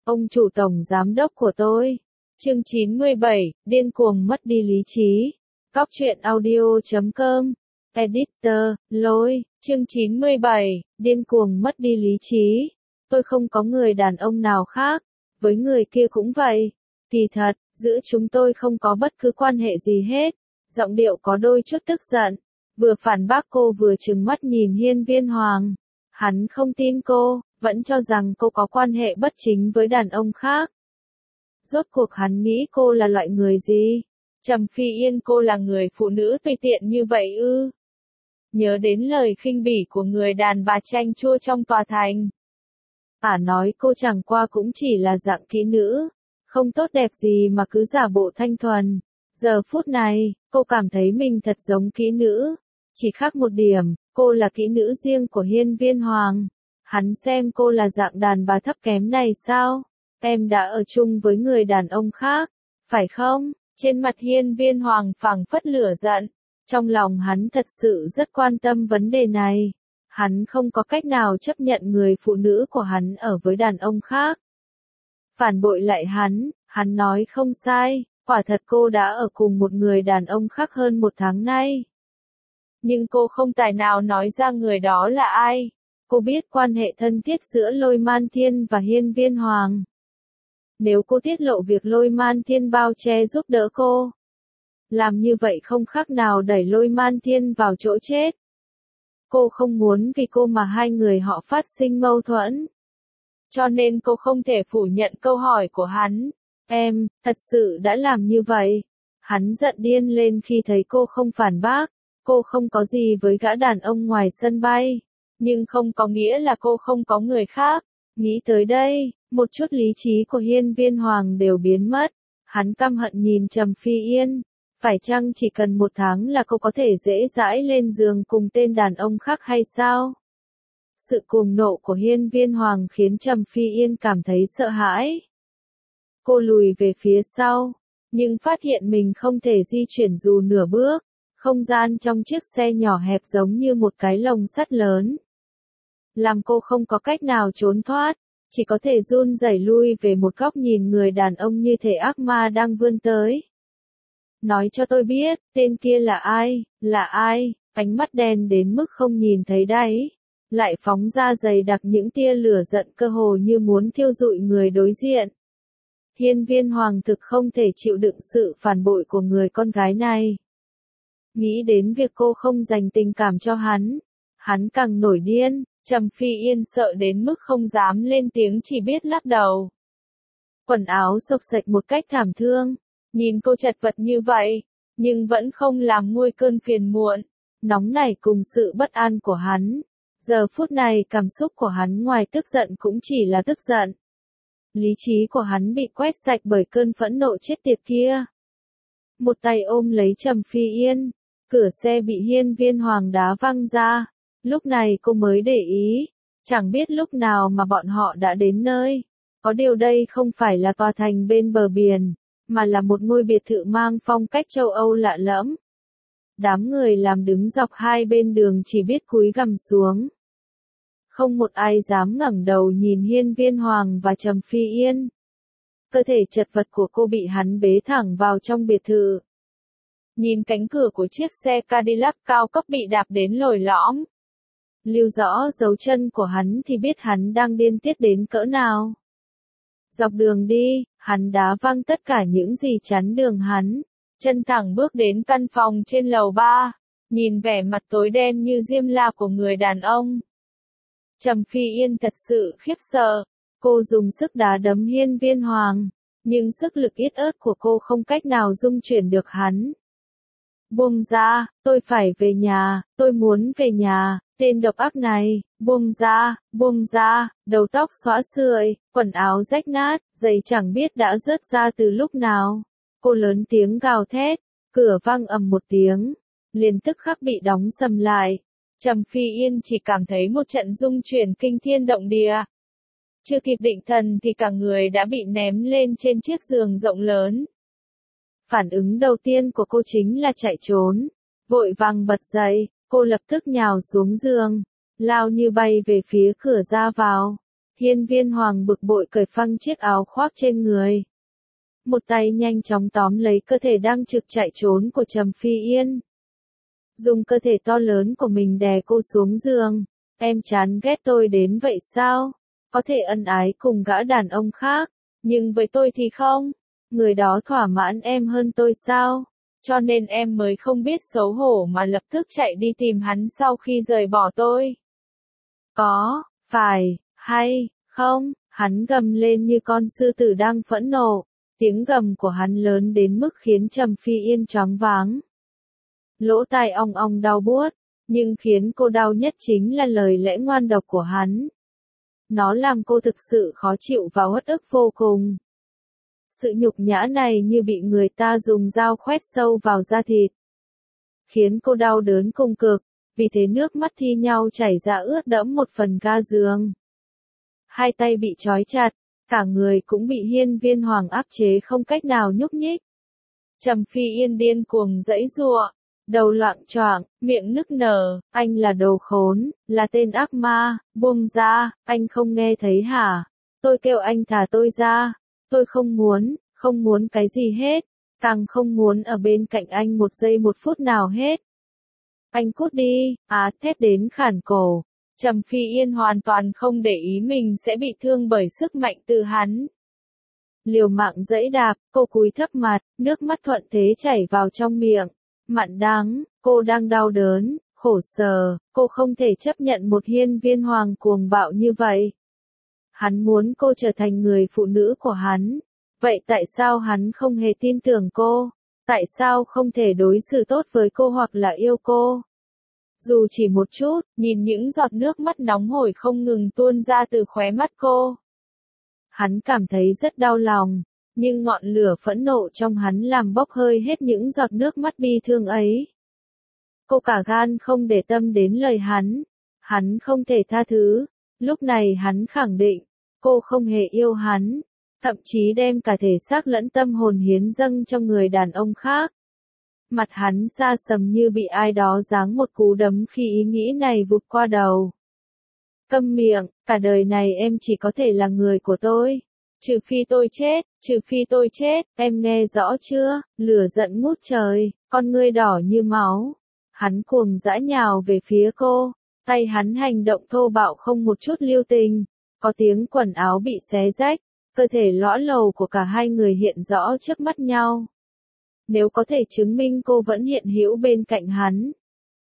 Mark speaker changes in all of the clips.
Speaker 1: Ông chủ tổng giám đốc của tôi. Chương 97, điên cuồng mất đi lý trí. Cóc truyện audio.com. Editor, lôi. Chương 97, điên cuồng mất đi lý trí. Tôi không có người đàn ông nào khác. Với người kia cũng vậy. Kỳ thật, giữa chúng tôi không có bất cứ quan hệ gì hết. Giọng điệu có đôi chút tức giận. Vừa phản bác cô vừa trừng mắt nhìn Hiên Viên Hoàng. Hắn không tin cô, vẫn cho rằng cô có quan hệ bất chính với đàn ông khác. Rốt cuộc hắn nghĩ cô là loại người gì? Trầm Phi Yên, cô là người phụ nữ tùy tiện như vậy ư? Nhớ đến lời khinh bỉ của người đàn bà chanh chua trong tòa thành. Nói cô chẳng qua cũng chỉ là dạng kỹ nữ, không tốt đẹp gì mà cứ giả bộ thanh thuần. Giờ phút này, cô cảm thấy mình thật giống kỹ nữ. Chỉ khác một điểm, cô là kỹ nữ riêng của Hiên Viên Hoàng. Hắn xem cô là dạng đàn bà thấp kém này sao? Em đã ở chung với người đàn ông khác, phải không? Trên mặt Hiên Viên Hoàng phảng phất lửa giận. Trong lòng hắn thật sự rất quan tâm vấn đề này. Hắn không có cách nào chấp nhận người phụ nữ của hắn ở với đàn ông khác. Phản bội lại hắn nói không sai, quả thật cô đã ở cùng một người đàn ông khác hơn 1 tháng nay. Nhưng cô không tài nào nói ra người đó là ai. Cô biết quan hệ thân thiết giữa Lôi Man Thiên và Hiên Viên Hoàng. Nếu cô tiết lộ việc Lôi Man Thiên bao che giúp đỡ cô, làm như vậy không khác nào đẩy Lôi Man Thiên vào chỗ chết. Cô không muốn vì cô mà hai người họ phát sinh mâu thuẫn. Cho nên cô không thể phủ nhận câu hỏi của hắn. Em, thật sự đã làm như vậy. Hắn giận điên lên khi thấy cô không phản bác. Cô không có gì với gã đàn ông ngoài sân bay. Nhưng không có nghĩa là cô không có người khác. Nghĩ tới đây, một chút lý trí của Hiên Viên Hoàng đều biến mất. Hắn căm hận nhìn Trầm Phi Yên. Phải chăng chỉ cần 1 tháng là cô có thể dễ dãi lên giường cùng tên đàn ông khác hay sao? Sự cuồng nộ của Hiên Viên Hoàng khiến Trầm Phi Yên cảm thấy sợ hãi. Cô lùi về phía sau, nhưng phát hiện mình không thể di chuyển dù nửa bước. Không gian trong chiếc xe nhỏ hẹp giống như một cái lồng sắt lớn. Làm cô không có cách nào trốn thoát, chỉ có thể run rẩy lui về một góc nhìn người đàn ông như thể ác ma đang vươn tới. Nói cho tôi biết, tên kia là ai, ánh mắt đen đến mức không nhìn thấy đáy. Lại phóng ra dày đặc những tia lửa giận cơ hồ như muốn thiêu rụi người đối diện. Hiên Viên Hoàng thực không thể chịu đựng sự phản bội của người con gái này. Nghĩ đến việc cô không dành tình cảm cho hắn càng nổi điên. Trầm Phi Yên sợ đến mức không dám lên tiếng, chỉ biết lắc đầu. Quần áo xộc xệch một cách thảm thương. Nhìn cô chật vật như vậy, nhưng vẫn không làm nguôi cơn phiền muộn, nóng nảy cùng sự bất an của hắn. Giờ phút này cảm xúc của hắn ngoài tức giận cũng chỉ là tức giận. Lý trí của hắn bị quét sạch bởi cơn phẫn nộ chết tiệt kia. Một tay ôm lấy Trầm Phi Yên, cửa xe bị Hiên Viên Hoàng đá văng ra. Lúc này cô mới để ý, chẳng biết lúc nào mà bọn họ đã đến nơi. Có điều đây không phải là tòa thành bên bờ biển, mà là một ngôi biệt thự mang phong cách châu Âu lạ lẫm. Đám người làm đứng dọc hai bên đường chỉ biết cúi gằm xuống. Không một ai dám ngẩng đầu nhìn Hiên Viên Hoàng và Trầm Phi Yên. Cơ thể chật vật của cô bị hắn bế thẳng vào trong biệt thự. Nhìn cánh cửa của chiếc xe Cadillac cao cấp bị đạp đến lồi lõm. Lưu rõ dấu chân của hắn thì biết hắn đang điên tiết đến cỡ nào. Dọc đường đi, hắn đá văng tất cả những gì chắn đường hắn. Chân thẳng bước đến căn phòng trên lầu 3, nhìn vẻ mặt tối đen như diêm la của người đàn ông. Trầm Phi Yên thật sự khiếp sợ. Cô dùng sức đá đấm Hiên Viên Hoàng, nhưng sức lực ít ớt của cô không cách nào dung chuyển được hắn. Buông ra, tôi phải về nhà, tôi muốn về nhà. Tên độc ác này, buông ra, đầu tóc xõa xười, quần áo rách nát, giày chẳng biết đã rớt ra từ lúc nào. Cô lớn tiếng gào thét, cửa vang ầm một tiếng, liền tức khắc bị đóng sầm lại. Trầm Phi Yên chỉ cảm thấy một trận rung chuyển kinh thiên động địa. Chưa kịp định thần thì cả người đã bị ném lên trên chiếc giường rộng lớn. Phản ứng đầu tiên của cô chính là chạy trốn, vội vàng bật dậy. Cô lập tức nhào xuống giường, lao như bay về phía cửa ra vào. Hiên Viên Hoàng bực bội cởi phăng chiếc áo khoác trên người. Một tay nhanh chóng tóm lấy cơ thể đang trực chạy trốn của Trầm Phi Yên. Dùng cơ thể to lớn của mình đè cô xuống giường. Em chán ghét tôi đến vậy sao? Có thể ân ái cùng gã đàn ông khác, nhưng với tôi thì không. Người đó thỏa mãn em hơn tôi sao? Cho nên em mới không biết xấu hổ mà lập tức chạy đi tìm hắn sau khi rời bỏ tôi. Có, phải, hay, không? Hắn gầm lên như con sư tử đang phẫn nộ. Tiếng gầm của hắn lớn đến mức khiến Trầm Phi Yên choáng váng. Lỗ tai ong ong đau buốt, nhưng khiến cô đau nhất chính là lời lẽ ngoan độc của hắn. Nó làm cô thực sự khó chịu và uất ức vô cùng. Sự nhục nhã này như bị người ta dùng dao khoét sâu vào da thịt. Khiến cô đau đớn cùng cực, vì thế nước mắt thi nhau chảy ra ướt đẫm một phần ga giường. Hai tay bị trói chặt, cả người cũng bị Hiên Viên Hoàng áp chế không cách nào nhúc nhích. Trầm Phi Yên điên cuồng giãy giụa, đầu loạng choạng, miệng nức nở, anh là đồ khốn, là tên ác ma, buông ra, anh không nghe thấy hả? Tôi kêu anh thả tôi ra, tôi không muốn cái gì hết, càng không muốn ở bên cạnh anh một giây một phút nào hết. Anh cút đi, thét đến khản cổ. Trầm Phi Yên hoàn toàn không để ý mình sẽ bị thương bởi sức mạnh từ hắn. Liều mạng giãy đạp, cô cúi thấp mặt, nước mắt thuận thế chảy vào trong miệng. Mặn đắng, cô đang đau đớn, khổ sở, cô không thể chấp nhận một Hiên Viên Hoàng cuồng bạo như vậy. Hắn muốn cô trở thành người phụ nữ của hắn. Vậy tại sao hắn không hề tin tưởng cô? Tại sao không thể đối xử tốt với cô hoặc là yêu cô? Dù chỉ một chút, nhìn những giọt nước mắt nóng hổi không ngừng tuôn ra từ khóe mắt cô. Hắn cảm thấy rất đau lòng, nhưng ngọn lửa phẫn nộ trong hắn làm bốc hơi hết những giọt nước mắt bi thương ấy. Cô cả gan không để tâm đến lời hắn không thể tha thứ. Lúc này hắn khẳng định, cô không hề yêu hắn, thậm chí đem cả thể xác lẫn tâm hồn hiến dâng cho người đàn ông khác. Mặt hắn sa sầm như bị ai đó giáng một cú đấm khi ý nghĩ này vụt qua đầu. Câm miệng, cả đời này em chỉ có thể là người của tôi. Trừ phi tôi chết, em nghe rõ chưa? Lửa giận ngút trời, con ngươi đỏ như máu. Hắn cuồng dã nhào về phía cô, tay hắn hành động thô bạo không một chút lưu tình. Có tiếng quần áo bị xé rách, cơ thể lõa lồ của cả hai người hiện rõ trước mắt nhau. Nếu có thể chứng minh cô vẫn hiện hữu bên cạnh hắn,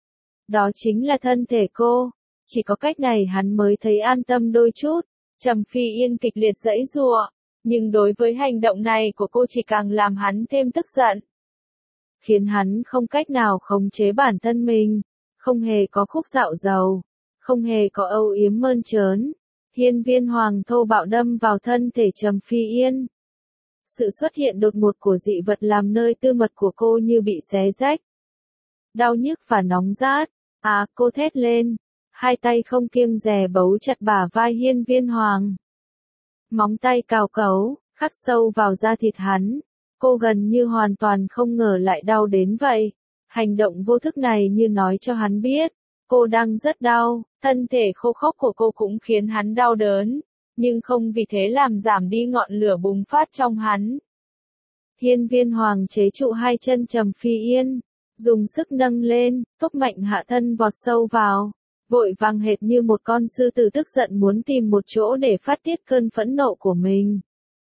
Speaker 1: đó chính là thân thể cô. Chỉ có cách này hắn mới thấy an tâm đôi chút. Trầm Phi Yên kịch liệt giãy giụa, nhưng đối với hành động này của cô chỉ càng làm hắn thêm tức giận. Khiến hắn không cách nào khống chế bản thân mình, không hề có khúc dạo dầu, không hề có âu yếm mơn trớn. Hiên Viên Hoàng thô bạo đâm vào thân thể Trầm Phi Yên. Sự xuất hiện đột ngột của dị vật làm nơi tư mật của cô như bị xé rách. Đau nhức và nóng rát. Cô thét lên. Hai tay không kiêng dè bấu chặt bả vai Hiên Viên Hoàng. Móng tay cào cấu, khắc sâu vào da thịt hắn. Cô gần như hoàn toàn không ngờ lại đau đến vậy. Hành động vô thức này như nói cho hắn biết, cô đang rất đau, thân thể khô khốc của cô cũng khiến hắn đau đớn, nhưng không vì thế làm giảm đi ngọn lửa bùng phát trong hắn. Hiên Viên Hoàng chế trụ hai chân Trầm Phi Yên, dùng sức nâng lên, thúc mạnh hạ thân vọt sâu vào, vội vàng hệt như một con sư tử tức giận muốn tìm một chỗ để phát tiết cơn phẫn nộ của mình.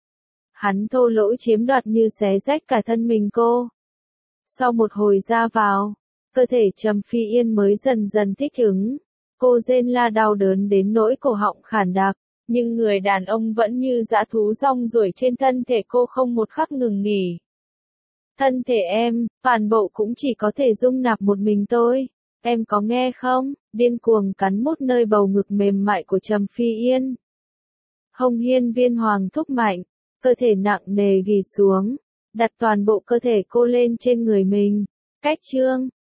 Speaker 1: Hắn thô lỗ chiếm đoạt như xé rách cả thân mình cô. Sau một hồi ra vào, cơ thể Trầm Phi Yên mới dần dần thích ứng. Cô rên la đau đớn đến nỗi cổ họng khản đặc, nhưng người đàn ông vẫn như dã thú rong ruổi trên thân thể cô không một khắc ngừng nghỉ. Thân thể em, toàn bộ cũng chỉ có thể dung nạp một mình tôi. Em có nghe không? Điên cuồng cắn mút nơi bầu ngực mềm mại của Trầm Phi Yên. Hông Hiên Viên Hoàng thúc mạnh, cơ thể nặng nề ghì xuống, đặt toàn bộ cơ thể cô lên trên người mình. Cách chương